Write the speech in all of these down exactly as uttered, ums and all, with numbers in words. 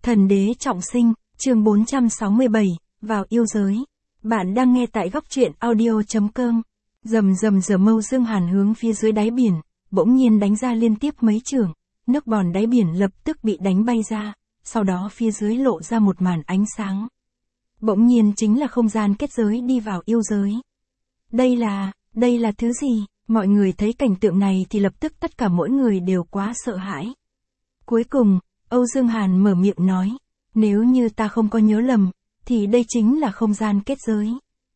Thần đế trọng sinh, chương bốn trăm sáu mươi bảy, vào yêu giới. Bạn đang nghe tại góc truyện audio chấm com. Rầm rầm rầm Âu Dương Hàn hướng phía dưới đáy biển, bỗng nhiên đánh ra liên tiếp mấy chưởng, nước bọt đáy biển lập tức bị đánh bay ra, sau đó phía dưới lộ ra một màn ánh sáng. Bỗng nhiên chính là không gian kết giới đi vào yêu giới. Đây là, đây là thứ gì? Mọi người thấy cảnh tượng này thì lập tức tất cả mỗi người đều quá sợ hãi. Cuối cùng, Âu Dương Hàn mở miệng nói, nếu như ta không có nhớ lầm, thì đây chính là không gian kết giới.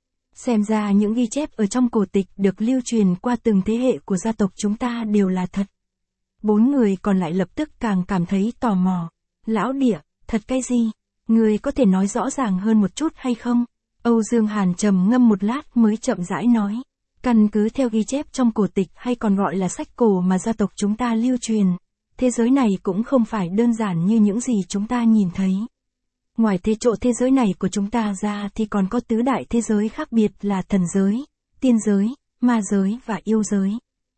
Xem ra những ghi chép ở trong cổ tịch được lưu truyền qua từng thế hệ của gia tộc chúng ta đều là thật. Bốn người còn lại lập tức càng cảm thấy tò mò. Lão địa, thật cái gì? Người có thể nói rõ ràng hơn một chút hay không? Âu Dương Hàn trầm ngâm một lát mới chậm rãi nói. Căn cứ theo ghi chép trong cổ tịch hay còn gọi là sách cổ mà gia tộc chúng ta lưu truyền, thế giới này cũng không phải đơn giản như những gì chúng ta nhìn thấy. Ngoài thế chỗ thế giới này của chúng ta ra thì còn có tứ đại thế giới khác biệt là thần giới, tiên giới, ma giới và yêu giới.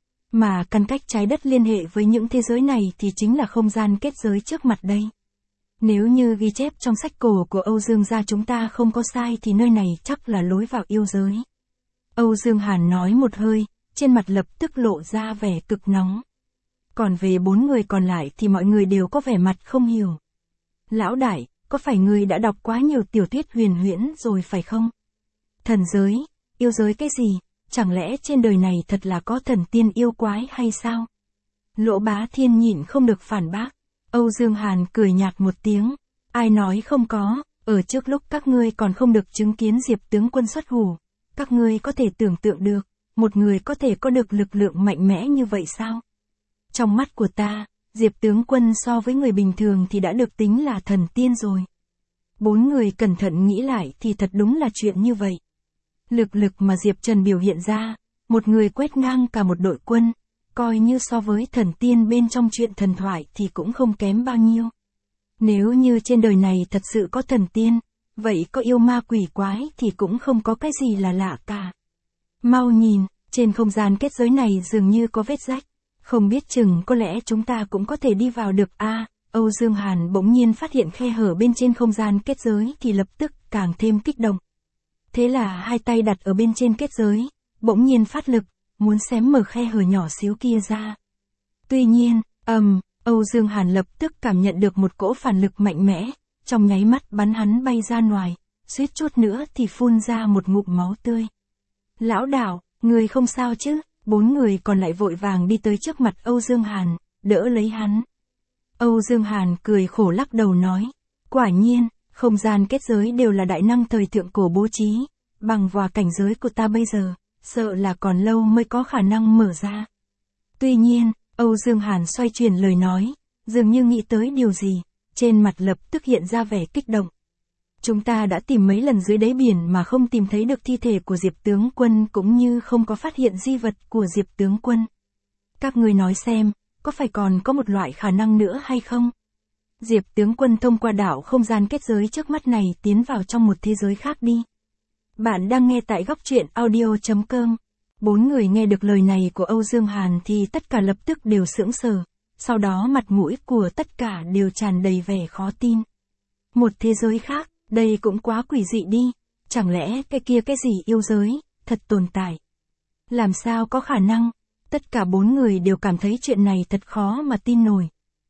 Mà căn cách trái đất liên hệ với những thế giới này thì chính là không gian kết giới trước mặt đây. Nếu như ghi chép trong sách cổ của Âu Dương gia chúng ta không có sai thì nơi này chắc là lối vào yêu giới. Âu Dương Hàn nói một hơi, trên mặt lập tức lộ ra vẻ cực nóng. Còn về bốn người còn lại thì mọi người đều có vẻ mặt không hiểu. Lão đại, có phải ngươi đã đọc quá nhiều tiểu thuyết huyền huyễn rồi phải không? Thần giới, yêu giới cái gì? Chẳng lẽ trên đời này thật là có thần tiên yêu quái hay sao? Lỗ Bá Thiên nhịn không được phản bác. Âu Dương Hàn cười nhạt một tiếng. Ai nói không có, ở trước lúc các ngươi còn không được chứng kiến Diệp tướng quân xuất hù. Các ngươi có thể tưởng tượng được, một người có thể có được lực lượng mạnh mẽ như vậy sao? Trong mắt của ta, Diệp tướng quân so với người bình thường thì đã được tính là thần tiên rồi. Bốn người cẩn thận nghĩ lại thì thật đúng là chuyện như vậy. Lực lực mà Diệp Trần biểu hiện ra, một người quét ngang cả một đội quân, coi như so với thần tiên bên trong chuyện thần thoại thì cũng không kém bao nhiêu. Nếu như trên đời này thật sự có thần tiên, vậy có yêu ma quỷ quái thì cũng không có cái gì là lạ cả. Mau nhìn, trên không gian kết giới này dường như có vết rách. Không biết chừng có lẽ chúng ta cũng có thể đi vào được a. À, Âu Dương Hàn bỗng nhiên phát hiện khe hở bên trên không gian kết giới thì lập tức càng thêm kích động. Thế là hai tay đặt ở bên trên kết giới, bỗng nhiên phát lực, muốn xém mở khe hở nhỏ xíu kia ra. Tuy nhiên, ầm, um, Âu Dương Hàn lập tức cảm nhận được một cỗ phản lực mạnh mẽ, trong nháy mắt bắn hắn bay ra ngoài, suýt chút nữa thì phun ra một ngụm máu tươi. Lão đảo, người không sao chứ? Bốn người còn lại vội vàng đi tới trước mặt Âu Dương Hàn, đỡ lấy hắn. Âu Dương Hàn cười khổ lắc đầu nói, quả nhiên, không gian kết giới đều là đại năng thời thượng cổ bố trí, bằng vào cảnh giới của ta bây giờ, sợ là còn lâu mới có khả năng mở ra. Tuy nhiên, Âu Dương Hàn xoay chuyển lời nói, dường như nghĩ tới điều gì, trên mặt lập tức hiện ra vẻ kích động. Chúng ta đã tìm mấy lần dưới đáy biển mà không tìm thấy được thi thể của Diệp tướng quân cũng như không có phát hiện di vật của Diệp tướng quân. Các người nói xem, có phải còn có một loại khả năng nữa hay không? Diệp tướng quân thông qua đảo không gian kết giới trước mắt này tiến vào trong một thế giới khác đi. Bạn đang nghe tại góc truyện audio chấm com. Bốn người nghe được lời này của Âu Dương Hàn thì tất cả lập tức đều sững sờ, sau đó mặt mũi của tất cả đều tràn đầy vẻ khó tin. Một thế giới khác? Đây cũng quá quỷ dị đi, chẳng lẽ cái kia cái gì yêu giới, thật tồn tại? Làm sao có khả năng? Tất cả bốn người đều cảm thấy chuyện này thật khó mà tin nổi.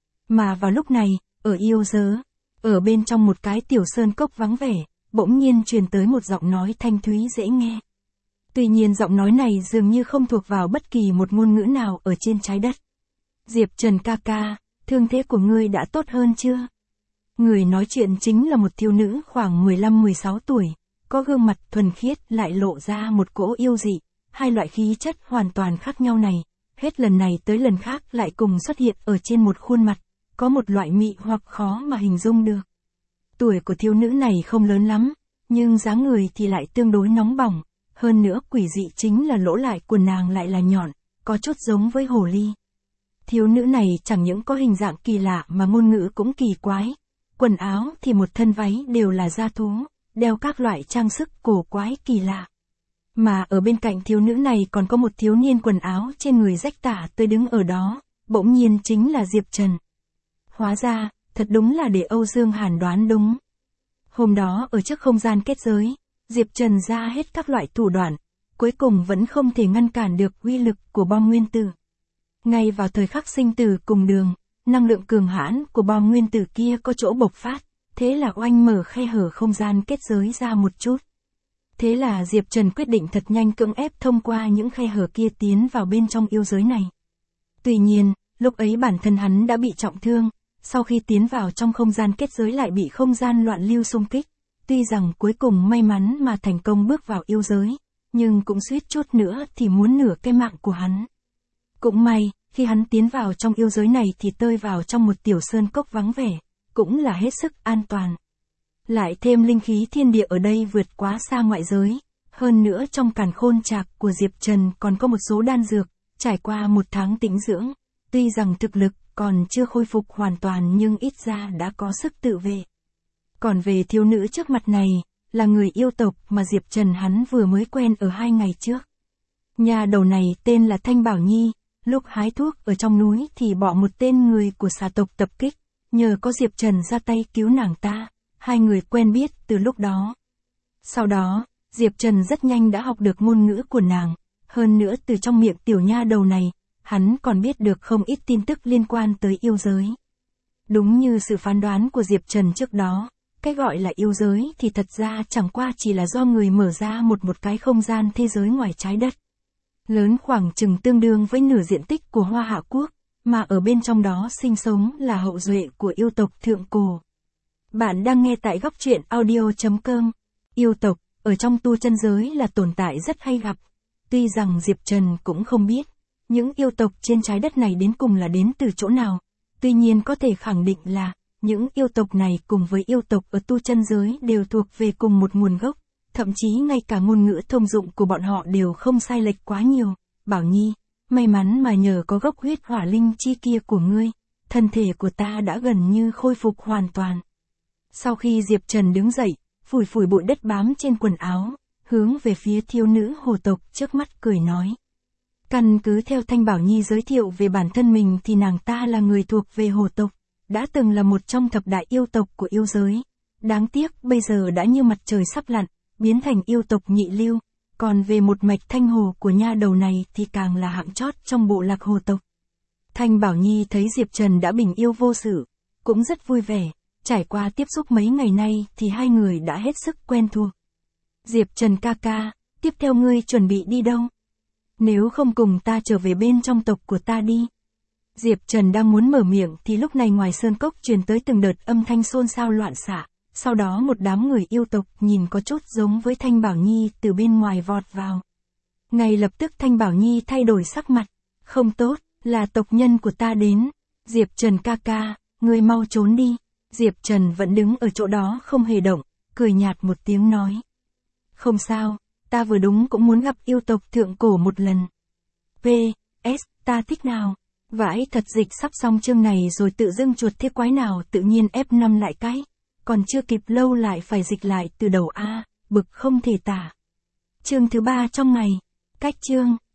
Mà vào lúc này, ở yêu giới, ở bên trong một cái tiểu sơn cốc vắng vẻ, bỗng nhiên truyền tới một giọng nói thanh thúy dễ nghe. Tuy nhiên giọng nói này dường như không thuộc vào bất kỳ một ngôn ngữ nào ở trên trái đất. Diệp Trần ca ca, thương thế của ngươi đã tốt hơn chưa? Người nói chuyện chính là một thiếu nữ khoảng mười lăm mười sáu tuổi, có gương mặt thuần khiết lại lộ ra một cỗ yêu dị, hai loại khí chất hoàn toàn khác nhau này, hết lần này tới lần khác lại cùng xuất hiện ở trên một khuôn mặt, có một loại mị hoặc khó mà hình dung được. Tuổi của thiếu nữ này không lớn lắm, nhưng dáng người thì lại tương đối nóng bỏng, hơn nữa quỷ dị chính là lỗ lại của nàng lại là nhọn, có chút giống với hồ ly. Thiếu nữ này chẳng những có hình dạng kỳ lạ mà ngôn ngữ cũng kỳ quái. Quần áo thì một thân váy đều là da thú, đeo các loại trang sức cổ quái kỳ lạ. Mà ở bên cạnh thiếu nữ này còn có một thiếu niên quần áo trên người rách tả tơi đứng ở đó, bỗng nhiên chính là Diệp Trần. Hóa ra, thật đúng là để Âu Dương Hàn đoán đúng. Hôm đó ở trước không gian kết giới, Diệp Trần ra hết các loại thủ đoạn, cuối cùng vẫn không thể ngăn cản được uy lực của bom nguyên tử. Ngay vào thời khắc sinh tử cùng đường, năng lượng cường hãn của bom nguyên tử kia có chỗ bộc phát, thế là oanh mở khe hở không gian kết giới ra một chút. Thế là Diệp Trần quyết định thật nhanh cưỡng ép thông qua những khe hở kia tiến vào bên trong yêu giới này. Tuy nhiên, lúc ấy bản thân hắn đã bị trọng thương, sau khi tiến vào trong không gian kết giới lại bị không gian loạn lưu xung kích. Tuy rằng cuối cùng may mắn mà thành công bước vào yêu giới, nhưng cũng suýt chút nữa thì muốn nửa cái mạng của hắn. Cũng may, khi hắn tiến vào trong yêu giới này thì tơi vào trong một tiểu sơn cốc vắng vẻ, cũng là hết sức an toàn. Lại thêm linh khí thiên địa ở đây vượt quá xa ngoại giới, hơn nữa trong càn khôn trạc của Diệp Trần còn có một số đan dược, trải qua một tháng tĩnh dưỡng, tuy rằng thực lực còn chưa khôi phục hoàn toàn nhưng ít ra đã có sức tự vệ. Còn về thiếu nữ trước mặt này, là người yêu tộc mà Diệp Trần hắn vừa mới quen ở hai ngày trước. Nhà đầu này tên là Thanh Bảo Nhi, lúc hái thuốc ở trong núi thì bỏ một tên người của xà tộc tập kích, nhờ có Diệp Trần ra tay cứu nàng ta, hai người quen biết từ lúc đó. Sau đó, Diệp Trần rất nhanh đã học được ngôn ngữ của nàng, hơn nữa từ trong miệng tiểu nha đầu này, hắn còn biết được không ít tin tức liên quan tới yêu giới. Đúng như sự phán đoán của Diệp Trần trước đó, cái gọi là yêu giới thì thật ra chẳng qua chỉ là do người mở ra một một cái không gian thế giới ngoài trái đất. Lớn khoảng chừng tương đương với nửa diện tích của Hoa Hạ Quốc, mà ở bên trong đó sinh sống là hậu duệ của yêu tộc thượng cổ. Bạn đang nghe tại góc truyện audio chấm com. Yêu tộc, ở trong tu chân giới là tồn tại rất hay gặp. Tuy rằng Diệp Trần cũng không biết, những yêu tộc trên trái đất này đến cùng là đến từ chỗ nào. Tuy nhiên có thể khẳng định là, những yêu tộc này cùng với yêu tộc ở tu chân giới đều thuộc về cùng một nguồn gốc. Thậm chí ngay cả ngôn ngữ thông dụng của bọn họ đều không sai lệch quá nhiều. Bảo Nhi, may mắn mà nhờ có gốc huyết hỏa linh chi kia của ngươi, thân thể của ta đã gần như khôi phục hoàn toàn. Sau khi Diệp Trần đứng dậy, phủi phủi bụi đất bám trên quần áo, hướng về phía thiếu nữ hồ tộc trước mắt cười nói. Căn cứ theo Thanh Bảo Nhi giới thiệu về bản thân mình thì nàng ta là người thuộc về hồ tộc, đã từng là một trong thập đại yêu tộc của yêu giới. Đáng tiếc bây giờ đã như mặt trời sắp lặn, biến thành yêu tộc nhị lưu, còn về một mạch thanh hồ của nha đầu này thì càng là hạng chót trong bộ lạc hồ tộc. Thanh Bảo Nhi thấy Diệp Trần đã bình yêu vô sự, cũng rất vui vẻ, trải qua tiếp xúc mấy ngày nay thì hai người đã hết sức quen thuộc. Diệp Trần ca ca, tiếp theo ngươi chuẩn bị đi đâu? Nếu không cùng ta trở về bên trong tộc của ta đi. Diệp Trần đang muốn mở miệng thì lúc này ngoài sơn cốc truyền tới từng đợt âm thanh xôn xao loạn xạ. Sau đó một đám người yêu tộc nhìn có chút giống với Thanh Bảo Nhi từ bên ngoài vọt vào. Ngay lập tức Thanh Bảo Nhi thay đổi sắc mặt. Không tốt, là tộc nhân của ta đến. Diệp Trần ca ca, ngươi mau trốn đi. Diệp Trần vẫn đứng ở chỗ đó không hề động, cười nhạt một tiếng nói. Không sao, ta vừa đúng cũng muốn gặp yêu tộc thượng cổ một lần. P S ta thích nào. Vãi thật dịch sắp xong chương này rồi tự dưng chuột thiết quái nào tự nhiên F năm lại cái. Còn chưa kịp lâu lại phải dịch lại từ đầu A, bực không thể tả. Chương thứ ba trong ngày. Cách chương.